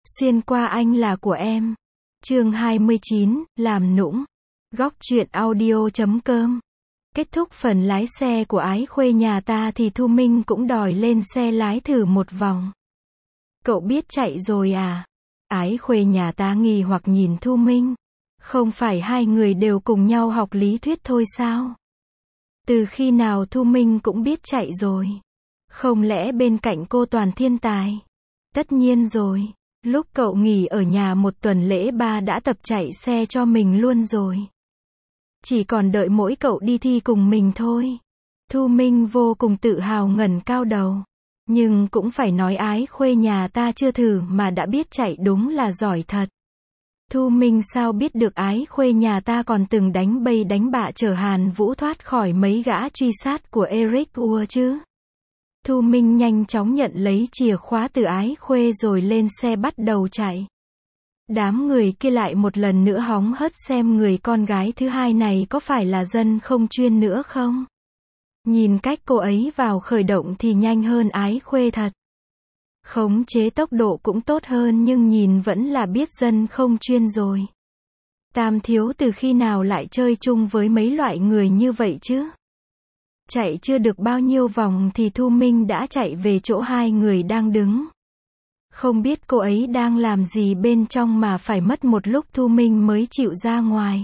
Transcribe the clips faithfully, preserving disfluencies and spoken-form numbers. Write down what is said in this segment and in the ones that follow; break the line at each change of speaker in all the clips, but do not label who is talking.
Xuyên qua anh là của em. Chương hai mươi chín, làm nũng. Góc truyện audio chấm com. Kết thúc phần lái xe của Ái Khuê nhà ta thì Thu Minh cũng đòi lên xe lái thử một vòng. Cậu biết chạy rồi à? Ái Khuê nhà ta nghi hoặc nhìn Thu Minh. Không phải hai người đều cùng nhau học lý thuyết thôi sao? Từ khi nào Thu Minh cũng biết chạy rồi? Không lẽ bên cạnh cô toàn thiên tài? Tất nhiên rồi. Lúc cậu nghỉ ở nhà một tuần lễ ba đã tập chạy xe cho mình luôn rồi. Chỉ còn đợi mỗi cậu đi thi cùng mình thôi. Thu Minh vô cùng tự hào ngẩng cao đầu. Nhưng cũng phải nói Ái Khuê nhà ta chưa thử mà đã biết chạy đúng là giỏi thật. Thu Minh sao biết được Ái Khuê nhà ta còn từng đánh bầy đánh bạ chở Hàn Vũ thoát khỏi mấy gã truy sát của Eric Ua chứ? Thu Minh nhanh chóng nhận lấy chìa khóa từ Ái Khuê rồi lên xe bắt đầu chạy. Đám người kia lại một lần nữa hóng hớt xem người con gái thứ hai này có phải là dân không chuyên nữa không? Nhìn cách cô ấy vào khởi động thì nhanh hơn Ái Khuê thật. Khống chế tốc độ cũng tốt hơn nhưng nhìn vẫn là biết dân không chuyên rồi. Tam thiếu từ khi nào lại chơi chung với mấy loại người như vậy chứ? Chạy chưa được bao nhiêu vòng thì Thu Minh đã chạy về chỗ hai người đang đứng. Không biết cô ấy đang làm gì bên trong mà phải mất một lúc Thu Minh mới chịu ra ngoài.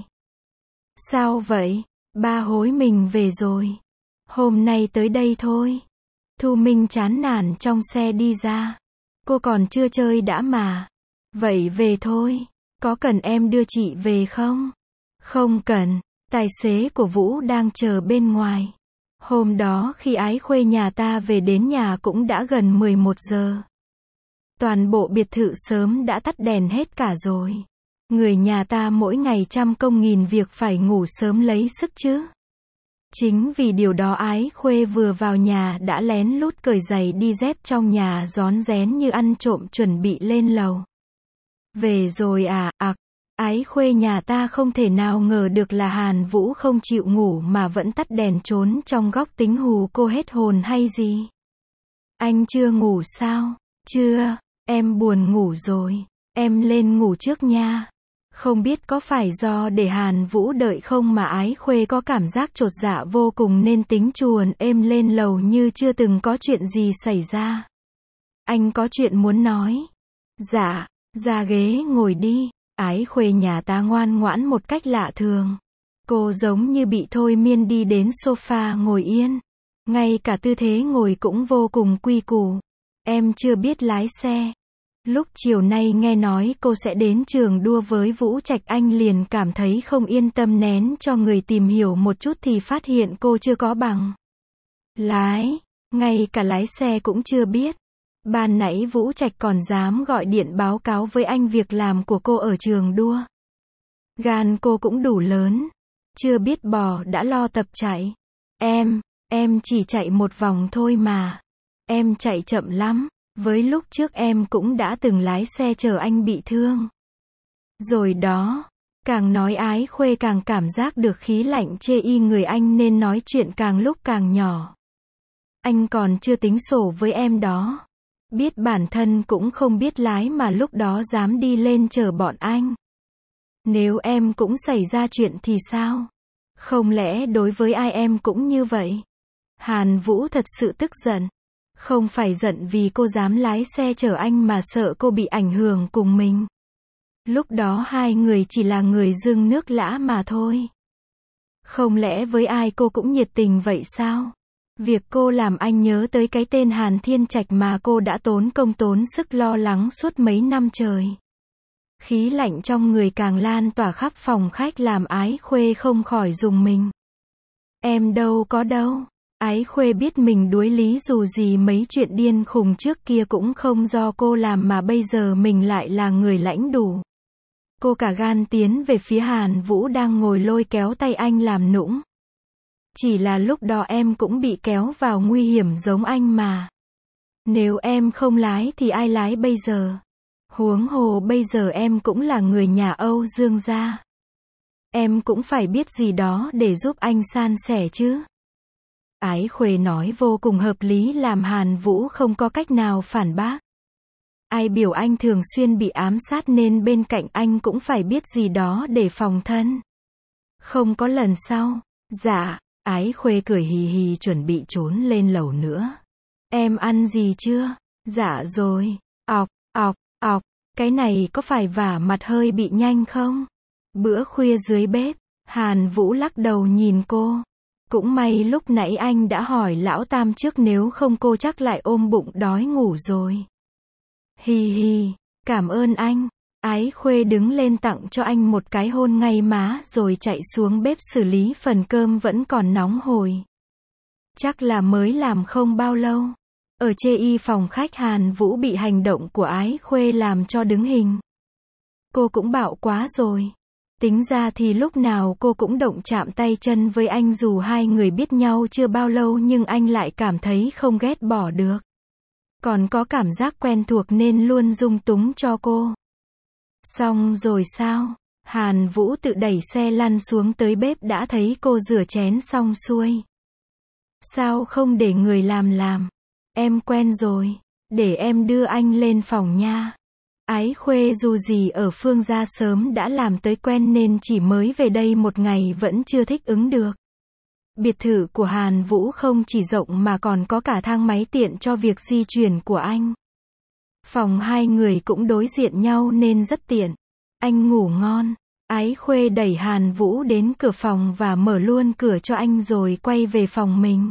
Sao vậy? Ba hối mình về rồi. Hôm nay tới đây thôi. Thu Minh chán nản trong xe đi ra. Cô còn chưa chơi đã mà. Vậy về thôi. Có cần em đưa chị về không? Không cần. Tài xế của Vũ đang chờ bên ngoài. Hôm đó khi Ái Khuê nhà ta về đến nhà cũng đã gần mười một giờ. Toàn bộ biệt thự sớm đã tắt đèn hết cả rồi. Người nhà ta mỗi ngày trăm công nghìn việc phải ngủ sớm lấy sức chứ. Chính vì điều đó Ái Khuê vừa vào nhà đã lén lút cởi giày đi dép trong nhà rón rén như ăn trộm chuẩn bị lên lầu. Về rồi à, ặc. Ái Khuê nhà ta không thể nào ngờ được là Hàn Vũ không chịu ngủ mà vẫn tắt đèn trốn trong góc tính hù cô hết hồn hay gì. Anh chưa ngủ sao? Chưa, em buồn ngủ rồi. Em lên ngủ trước nha. Không biết có phải do để Hàn Vũ đợi không mà Ái Khuê có cảm giác chột dạ vô cùng nên tính chuồn êm lên lầu như chưa từng có chuyện gì xảy ra. Anh có chuyện muốn nói. Dạ, ra ghế ngồi đi. Ái Khuê nhà ta ngoan ngoãn một cách lạ thường. Cô giống như bị thôi miên đi đến sofa ngồi yên. Ngay cả tư thế ngồi cũng vô cùng quy củ. Em chưa biết lái xe. Lúc chiều nay nghe nói cô sẽ đến trường đua với Vũ Trạch anh liền cảm thấy không yên tâm nén cho người tìm hiểu một chút thì phát hiện cô chưa có bằng lái. Ngay cả lái xe cũng chưa biết. Ban nãy Vũ Trạch còn dám gọi điện báo cáo với anh việc làm của cô ở trường đua. Gan cô cũng đủ lớn. Chưa biết bò đã lo tập chạy. Em, em chỉ chạy một vòng thôi mà. Em chạy chậm lắm. Với lúc trước em cũng đã từng lái xe chở anh bị thương. Rồi đó. Càng nói Ái Khuê càng cảm giác được khí lạnh chê y người anh nên nói chuyện càng lúc càng nhỏ. Anh còn chưa tính sổ với em đó. Biết bản thân cũng không biết lái mà lúc đó dám đi lên chở bọn anh. Nếu em cũng xảy ra chuyện thì sao? Không lẽ đối với ai em cũng như vậy? Hàn Vũ thật sự tức giận. Không phải giận vì cô dám lái xe chở anh mà sợ cô bị ảnh hưởng cùng mình. Lúc đó hai người chỉ là người dưng nước lã mà thôi. Không lẽ với ai cô cũng nhiệt tình vậy sao? Việc cô làm anh nhớ tới cái tên Hàn Thiên Trạch mà cô đã tốn công tốn sức lo lắng suốt mấy năm trời. Khí lạnh trong người càng lan tỏa khắp phòng khách làm Ái Khuê không khỏi rùng mình. Em đâu có đâu. Ái Khuê biết mình đuối lý dù gì mấy chuyện điên khùng trước kia cũng không do cô làm mà bây giờ mình lại là người lãnh đủ. Cô cả gan tiến về phía Hàn Vũ đang ngồi lôi kéo tay anh làm nũng. Chỉ là lúc đó em cũng bị kéo vào nguy hiểm giống anh mà. Nếu em không lái thì ai lái bây giờ? Huống hồ bây giờ em cũng là người nhà Âu Dương gia. Em cũng phải biết gì đó để giúp anh san sẻ chứ. Ái Khuê nói vô cùng hợp lý làm Hàn Vũ không có cách nào phản bác. Ai biểu anh thường xuyên bị ám sát nên bên cạnh anh cũng phải biết gì đó để phòng thân. Không có lần sau. Dạ, Ái Khuê cười hì hì chuẩn bị trốn lên lầu nữa. Em ăn gì chưa? Dạ rồi. Ọc, ọc, ọc, cái này có phải vả mặt hơi bị nhanh không? Bữa khuya dưới bếp, Hàn Vũ lắc đầu nhìn cô. Cũng may lúc nãy anh đã hỏi lão Tam trước, nếu không cô chắc lại ôm bụng đói ngủ rồi. Hi hi, cảm ơn anh. Ái Khuê đứng lên tặng cho anh một cái hôn ngay má rồi chạy xuống bếp xử lý phần cơm vẫn còn nóng hổi. Chắc là mới làm không bao lâu. Ở chê y phòng khách, Hàn Vũ bị hành động của Ái Khuê làm cho đứng hình. Cô cũng bạo quá rồi. Tính ra thì lúc nào cô cũng động chạm tay chân với anh, dù hai người biết nhau chưa bao lâu nhưng anh lại cảm thấy không ghét bỏ được. Còn có cảm giác quen thuộc nên luôn dung túng cho cô. Xong rồi sao? Hàn Vũ tự đẩy xe lăn xuống tới bếp đã thấy cô rửa chén xong xuôi. Sao không để người làm làm? Em quen rồi. Để em đưa anh lên phòng nha. Ái Khuê dù gì ở Phương gia sớm đã làm tới quen nên chỉ mới về đây một ngày vẫn chưa thích ứng được. Biệt thự của Hàn Vũ không chỉ rộng mà còn có cả thang máy tiện cho việc di chuyển của anh. Phòng hai người cũng đối diện nhau nên rất tiện. Anh ngủ ngon. Ái Khuê đẩy Hàn Vũ đến cửa phòng và mở luôn cửa cho anh rồi quay về phòng mình.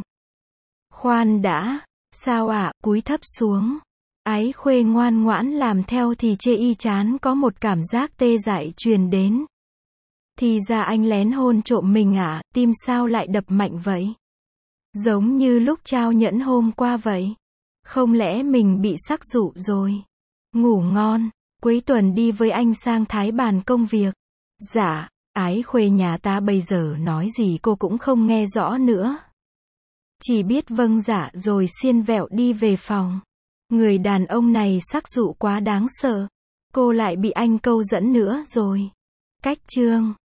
Khoan đã. Sao ạ? Cúi thấp xuống. Ái Khuê ngoan ngoãn làm theo thì chê y chán có một cảm giác tê dại truyền đến. Thì ra anh lén hôn trộm mình à? Tim sao lại đập mạnh vậy? Giống như lúc trao nhẫn hôm qua vậy. Không lẽ mình bị sắc dụ rồi? Ngủ ngon. Cuối tuần đi với anh sang Thái bàn công việc. Dạ. Ái Khuê nhà ta bây giờ nói gì cô cũng không nghe rõ nữa. Chỉ biết vâng dạ rồi xiên vẹo đi về phòng. Người đàn ông này sắc dụ quá đáng sợ. Cô lại bị anh câu dẫn nữa rồi. Cách chương